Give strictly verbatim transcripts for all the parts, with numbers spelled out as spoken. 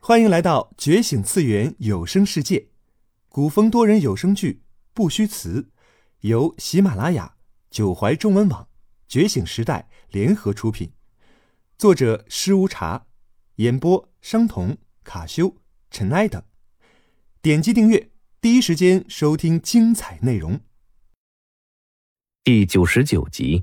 欢迎来到觉醒次元有声世界，古风多人有声剧不虚词，由喜马拉雅、九怀中文网、觉醒时代联合出品，作者施无茶，演播商童、卡修、尘埃等。点击订阅，第一时间收听精彩内容。 第九十九集。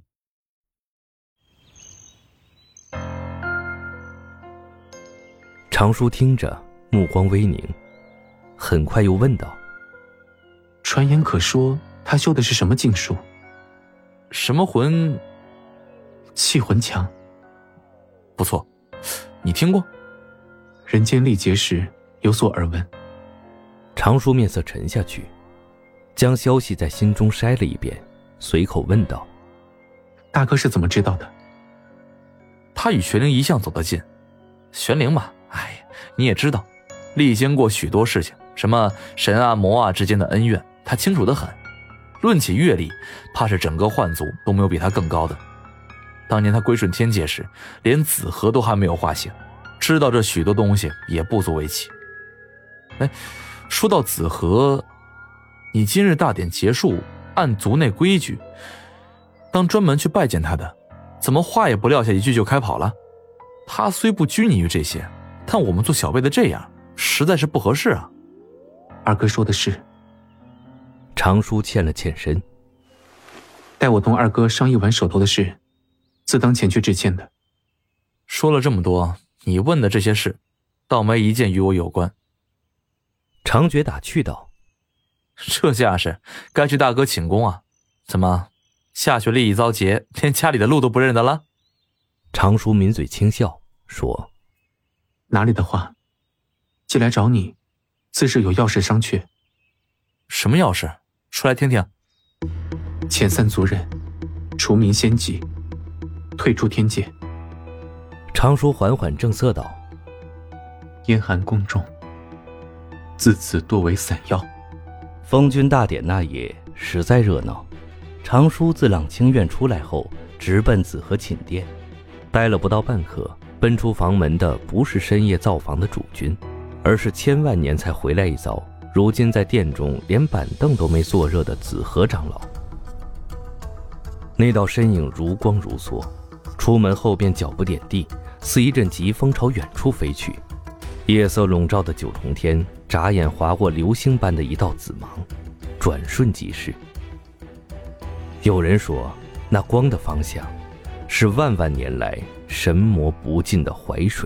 常叔听着，目光微凝，很快又问道： 传言可说他修的是什么禁术？ 什么魂？ 气魂墙。 不错，你听过？ 人间历劫时有所耳闻。 常叔面色沉下去，将消息在心中筛了一遍，随口问道： 大哥是怎么知道的？ 他与玄灵一向走得近，玄灵嘛，哎呀，你也知道，历经过许多事情，什么神啊魔啊之间的恩怨，他清楚得很。论起阅历，怕是整个幻族都没有比他更高的。当年他归顺天界时，连紫河都还没有化形，知道这许多东西也不足为奇。哎，说到紫河，你今日大典结束，按族内规矩，当专门去拜见他的，怎么话也不撂下一句就开跑了？他虽不拘泥于这些，但我们做小辈的这样，实在是不合适啊。 二哥说的是。 常叔欠了欠身， 待我同二哥商议完手头的事，自当前去致歉的。 说了这么多，你问的这些事，倒没一件与我有关。 常觉打趣道： 这架势，该去大哥请功啊！怎么，下学历一遭劫，连家里的路都不认得了？ 常叔抿嘴轻笑，说： 哪里的话，既来找你，自是有要事商榷。 什么要事？说来听听。 遣散族人，除民先籍，退出天界。 常叔缓缓正色道： 燕寒宫中，自此多为散药。 封君大典那夜实在热闹，常叔自朗清院出来后，直奔紫河寝殿，待了不到半刻，奔出房门的不是深夜造访的主君，而是千万年才回来一遭，如今在殿中连板凳都没坐热的紫河长老。那道身影如光如梭，出门后便脚不点地，似一阵疾风朝远处飞去。夜色笼罩的九重天，眨眼划过流星般的一道紫芒，转瞬即逝。有人说，那光的方向是万万年来神魔不尽的淮水。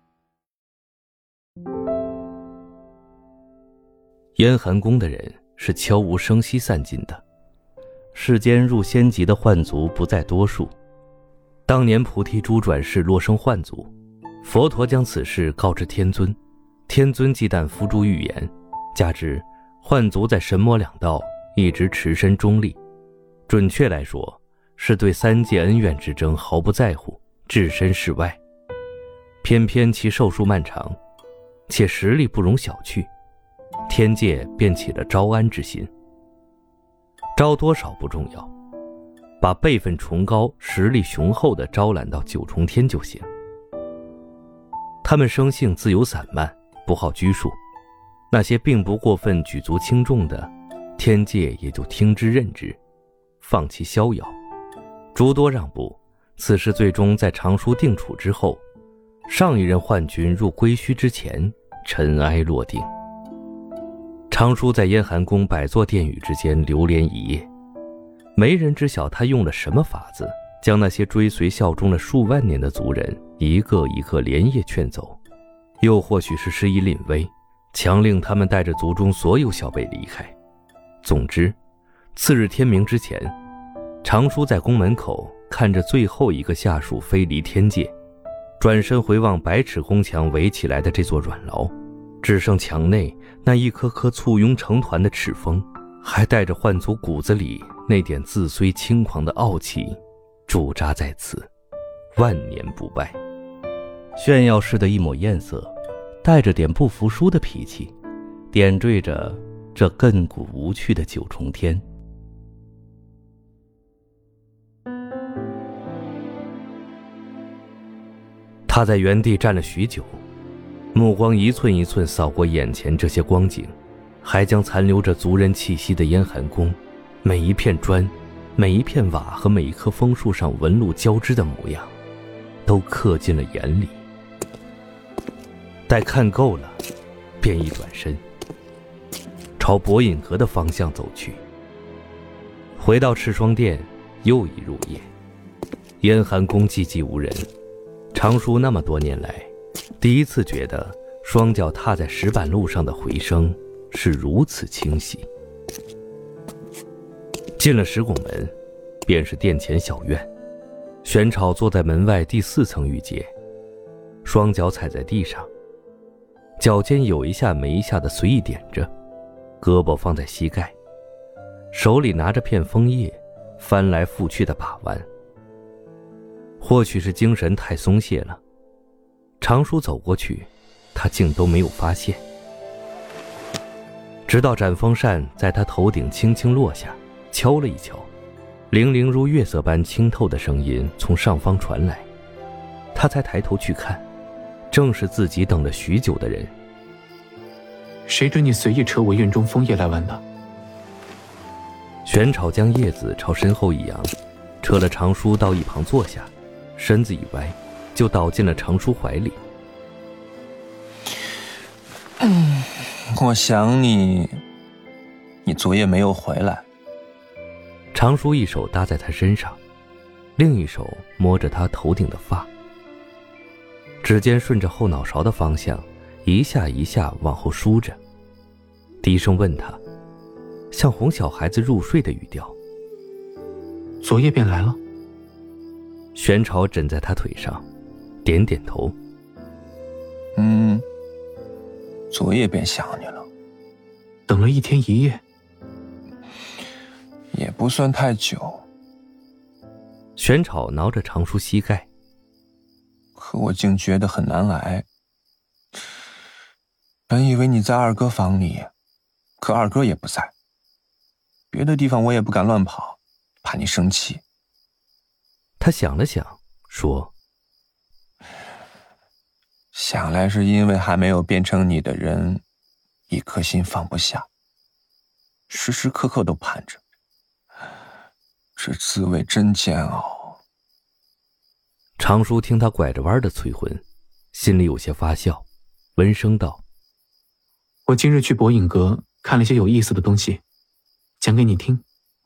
燕寒宫的人是悄无声息散尽的，世间入仙籍的幻族不在多数。当年菩提珠转世落生幻族，佛陀将此事告知天尊，天尊忌惮伏诛预言，加之幻族在神魔两道一直持身中立，准确来说是对三界恩怨之争毫不在乎，置身事外。偏偏其寿数漫长，且实力不容小觑，天界便起了招安之心。招多少不重要，把辈分崇高、实力雄厚的招揽到九重天就行。他们生性自由散漫，不好拘束，那些并不过分举足轻重的，天界也就听之任之，放其逍遥，诸多让步。此事最终在常叔定处之后，上一任幻君入归墟之前，尘埃落定。常叔在燕寒宫百座殿宇之间流连一夜，没人知晓他用了什么法子，将那些追随效忠了数万年的族人一个一个连夜劝走，又或许是施以凛威，强令他们带着族中所有小辈离开。总之，次日天明之前，常叔在宫门口看着最后一个下属飞离天界，转身回望百尺宫墙围起来的这座软牢，只剩墙内那一颗颗簇拥成团的赤峰，还带着幻族骨子里那点自虽轻狂的傲气，驻扎在此，万年不败。炫耀似的一抹艳色，带着点不服输的脾气，点缀着这亘古无趣的九重天。他在原地站了许久， 目光一寸一寸扫过眼前这些光景，还将残留着族人气息的燕寒宫，每一片砖，每一片瓦和每一棵枫树上纹路交织的模样，都刻进了眼里。待看够了，便一转身，朝博饮阁的方向走去。回到赤霜殿，又一入夜，燕寒宫寂寂无人。常叔那么多年来，第一次觉得双脚踏在石板路上的回声是如此清晰。进了石拱门，便是殿前小院。玄草坐在门外第四层玉阶，双脚踩在地上，脚尖有一下没一下的随意点着，胳膊放在膝盖，手里拿着片枫叶，翻来覆去的把玩。或许是精神太松懈了，常叔走过去，他竟都没有发现。直到斩风扇在他头顶轻轻落下，敲了一敲，零零如月色般清透的声音从上方传来，他才抬头去看，正是自己等了许久的人。 谁准你随意扯我院中枫叶来玩的？ 玄草将叶子朝身后一扬，扯了常叔到一旁坐下，身子一歪，就倒进了常叔怀里。 嗯，我想你，你昨夜没有回来。 常叔一手搭在他身上，另一手摸着他头顶的发，指尖顺着后脑勺的方向一下一下往后梳着，低声问他，像哄小孩子入睡的语调。 昨夜便来了？ 玄朝枕在他腿上，点点头。 嗯，昨夜便想你了。 等了一天一夜？ 也不算太久。 玄草挠着常叔膝盖。 可我竟觉得很难挨。本以为你在二哥房里，可二哥也不在。别的地方我也不敢乱跑，怕你生气。 他想了想，说： 想来是因为还没有变成你的人，一颗心放不下，时时刻刻都盼着。这滋味真煎熬。 常叔听他拐着弯的催婚，心里有些发笑，闻声道： 我今日去博影阁看了些有意思的东西，讲给你听。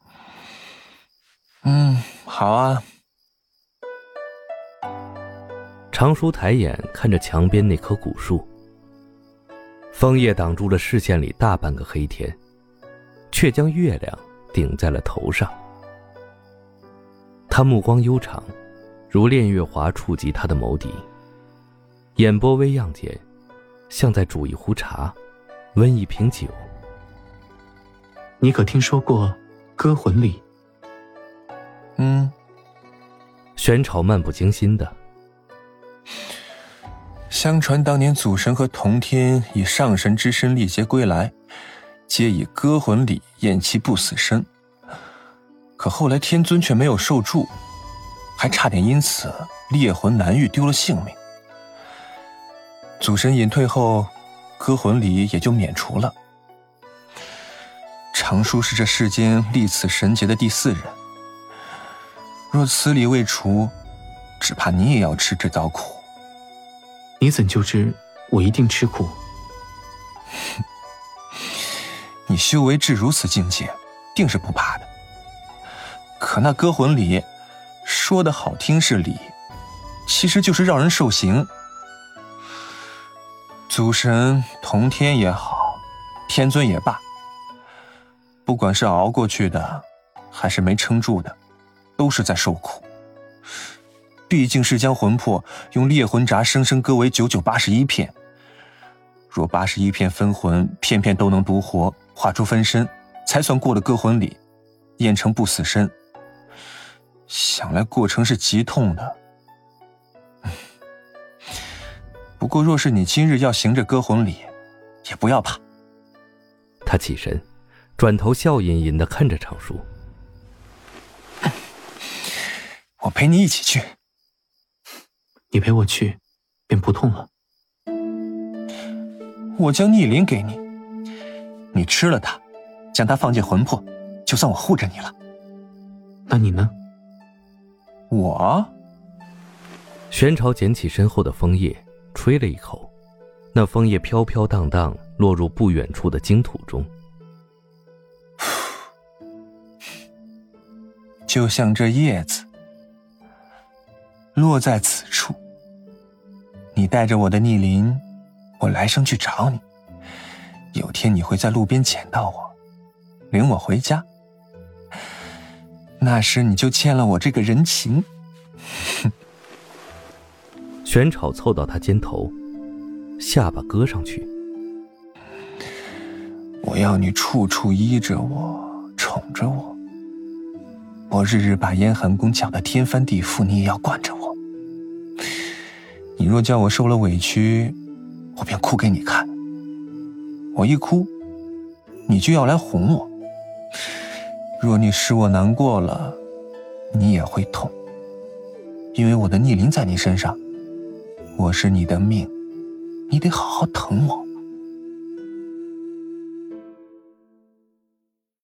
嗯，好啊。 常叔抬眼看着墙边那棵古树，枫叶挡住了视线里大半个黑天，却将月亮顶在了头上。他目光悠长，如练月华触及他的眸底，眼波微漾间，像在煮一壶茶，温一瓶酒。 你可听说过歌魂礼？ 嗯。 玄草漫不经心的。 相传当年祖神和同天以上神之身历劫归来，皆以歌魂礼验其不死身。可后来天尊却没有受助，还差点因此猎魂难遇，丢了性命。祖神隐退后，歌魂礼也就免除了。常叔是这世间历此神劫的第四人，若此礼未除，只怕你也要吃这遭苦。 你怎就知我一定吃苦？ 你修为至如此境界，定是不怕的。可那歌魂礼，说的好听是礼，其实就是让人受刑。祖神同天也好，天尊也罢，不管是熬过去的，还是没撑住的，都是在受苦。毕竟是将魂魄用猎魂闸生生割为九九八十一片，若八十一片分魂片片都能独活，化出分身，才算过了割魂礼，验成不死身。想来过程是极痛的。不过若是你今日要行这割魂礼，也不要怕。 他起身，转头笑吟吟地看着常叔。 我陪你一起去。 你陪我去，便不痛了。 我将逆鳞给你，你吃了它，将它放进魂魄，就算我护着你了。 那你呢？ 我？ 玄朝捡起身后的枫叶，吹了一口，那枫叶飘飘荡荡落入不远处的荆土中。 就像这叶子落在此处，你带着我的逆鳞，我来生去找你，有天你会在路边捡到我，领我回家，那时你就欠了我这个人情。 玄草凑到他肩头，下巴搁上去。 我要你处处依着我，宠着我，我日日把燕寒宫搅得天翻地覆，你也要惯着我。你若叫我受了委屈，我便哭给你看，我一哭，你就要来哄我。若你使我难过了，你也会痛，因为我的逆鳞在你身上，我是你的命，你得好好疼我。